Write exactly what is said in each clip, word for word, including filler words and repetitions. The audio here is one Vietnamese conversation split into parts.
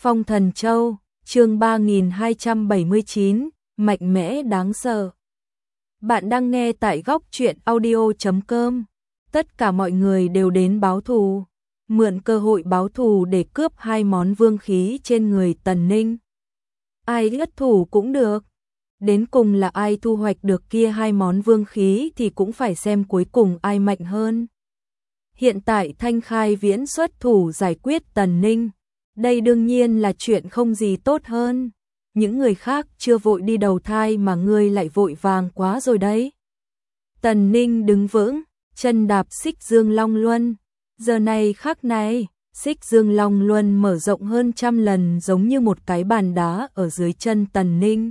Phong Thần Châu, chương ba nghìn hai trăm bảy mươi chín, mạnh mẽ đáng sợ. Bạn đang nghe tại góc truyện audio chấm com. Tất cả mọi người đều đến báo thù, mượn cơ hội báo thù để cướp hai món vương khí trên người Tần Ninh. Ai ất thủ cũng được, đến cùng là ai thu hoạch được kia hai món vương khí thì cũng phải xem cuối cùng ai mạnh hơn. Hiện tại Thanh Khai Viễn xuất thủ giải quyết Tần Ninh, đây đương nhiên là chuyện không gì tốt hơn. Những người khác chưa vội đi đầu thai mà ngươi lại vội vàng quá rồi đấy. Tần Ninh đứng vững, chân đạp Xích Dương Long Luân. Giờ này khắc này, Xích Dương Long Luân mở rộng hơn trăm lần giống như một cái bàn đá ở dưới chân Tần Ninh.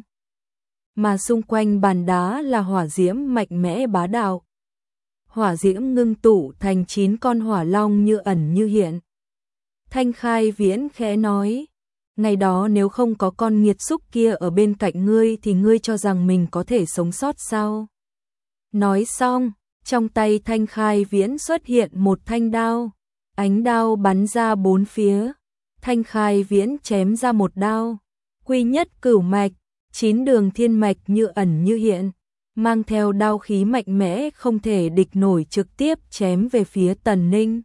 Mà xung quanh bàn đá là hỏa diễm mạnh mẽ bá đạo. Hỏa diễm ngưng tụ thành chín con hỏa long như ẩn như hiện. Thanh Khai Viễn khẽ nói, ngày đó nếu không có con nghiệt xúc kia ở bên cạnh ngươi thì ngươi cho rằng mình có thể sống sót sao? Nói xong, trong tay Thanh Khai Viễn xuất hiện một thanh đao, ánh đao bắn ra bốn phía. Thanh Khai Viễn chém ra một đao, quy nhất cửu mạch, chín đường thiên mạch như ẩn như hiện, mang theo đao khí mạnh mẽ không thể địch nổi trực tiếp chém về phía Tần Ninh.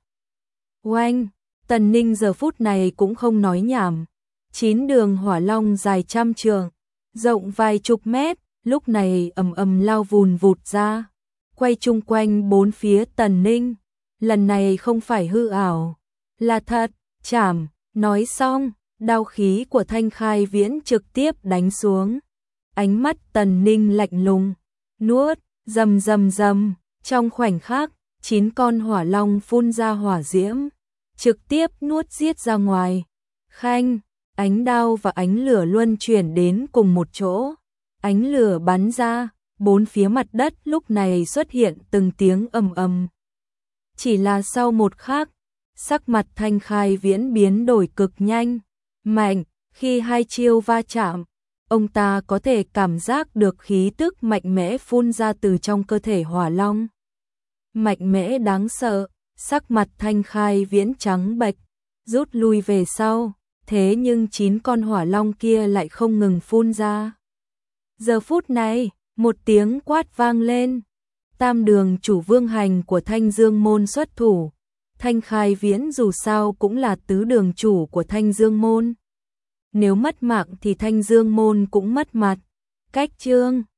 Oanh! Tần Ninh giờ phút này cũng không nói nhảm. Chín đường hỏa long dài trăm trượng, rộng vài chục mét, lúc này ầm ầm lao vùn vụt ra, quay chung quanh bốn phía Tần Ninh. Lần này không phải hư ảo, là thật, chảm. Nói xong, đao khí của Thanh Khai Viễn trực tiếp đánh xuống. Ánh mắt Tần Ninh lạnh lùng, nuốt, rầm rầm rầm, trong khoảnh khắc, chín con hỏa long phun ra hỏa diễm, trực tiếp nuốt giết ra ngoài. Khanh, ánh đao và ánh lửa luân chuyển đến cùng một chỗ. Ánh lửa bắn ra, bốn phía mặt đất lúc này xuất hiện từng tiếng ầm ầm. Chỉ là sau một khắc, sắc mặt Thanh Khai Viễn biến đổi cực nhanh, mạnh, khi hai chiêu va chạm, ông ta có thể cảm giác được khí tức mạnh mẽ phun ra từ trong cơ thể hỏa long. Mạnh mẽ đáng sợ. Sắc mặt Thanh Khai Viễn trắng bệch, rút lui về sau, thế nhưng chín con hỏa long kia lại không ngừng phun ra. Giờ phút này, một tiếng quát vang lên, tam đường chủ vương hành của Thanh Dương Môn xuất thủ. Thanh Khai Viễn dù sao cũng là tứ đường chủ của Thanh Dương Môn. Nếu mất mạng thì Thanh Dương Môn cũng mất mặt. Cách chương